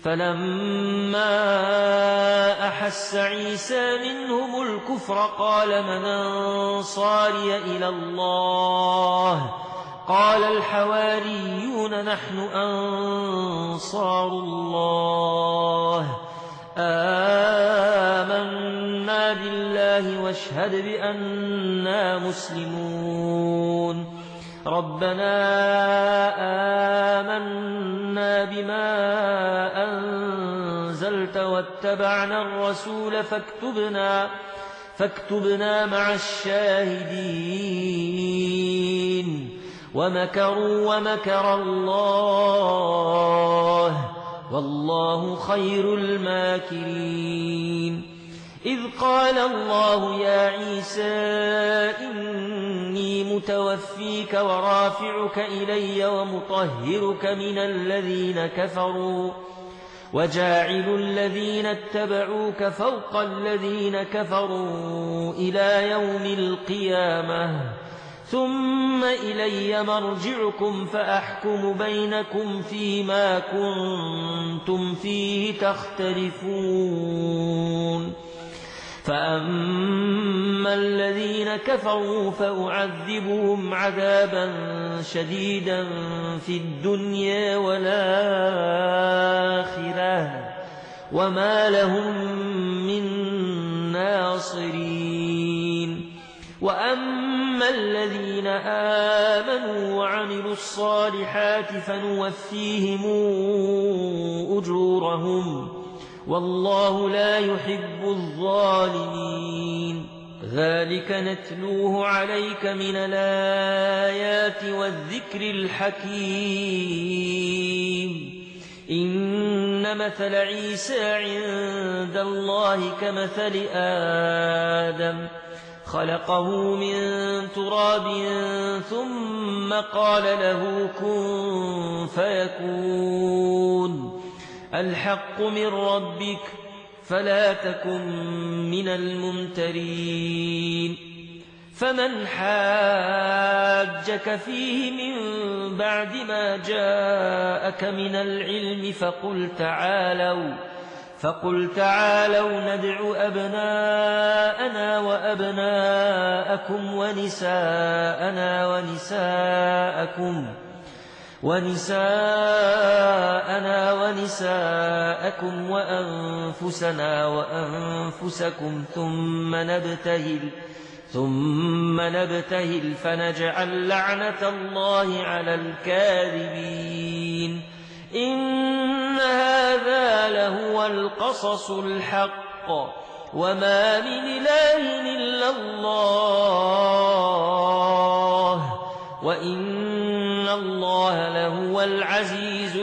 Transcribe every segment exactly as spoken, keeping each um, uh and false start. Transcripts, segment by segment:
فلما أحس عيسى منهم الكفر قال من أنصاري إلى الله قال الحواريون نحن أنصار الله آمنا بالله واشهد بأننا مسلمون ربنا آمنا بما أنزلت واتبعنا الرسول فاكتبنا فاكتبنا مع الشاهدين ومكروا ومكر الله والله خير الماكرين إذ قال الله يا عيسى إني متوفيك ورافعك إلي ومطهرك من الذين كفروا وجاعل الذين اتبعوك فوق الذين كفروا إلى يوم القيامة ثم إلي مرجعكم فأحكم بينكم فيما كنتم فيه تختلفون فأما الذين كفروا فأعذبهم عذابا شديدا في الدنيا والآخرة وما لهم من ناصرين وأما الذين آمنوا وعملوا الصالحات فنوفيهم أجورهم والله لا يحب الظالمين ذلك نتلوه عليك من الآيات والذكر الحكيم إن مثل عيسى عند الله كمثل آدم خلقه من تراب ثم قال له كن فيكون الحق من ربك فلا تكن من الممترين فمن حاجك فيه من بعد ما جاءك من العلم فقل تعالوا فقل تعالوا ندع أبناءنا وأبناءكم ونساءنا ونساءكم ونساءنا ونساءكم وأنفسنا وأنفسكم ثم نبتهل ثم نبتهل فنجعل لعنة الله على الكاذبين إن هذا لهو القصص الحق وما من إله إلا الله وإن الله لهو العزيز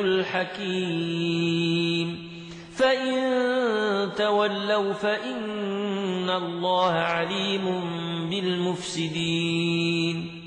الحكيم فإن تولوا فإن الله عليم بالمفسدين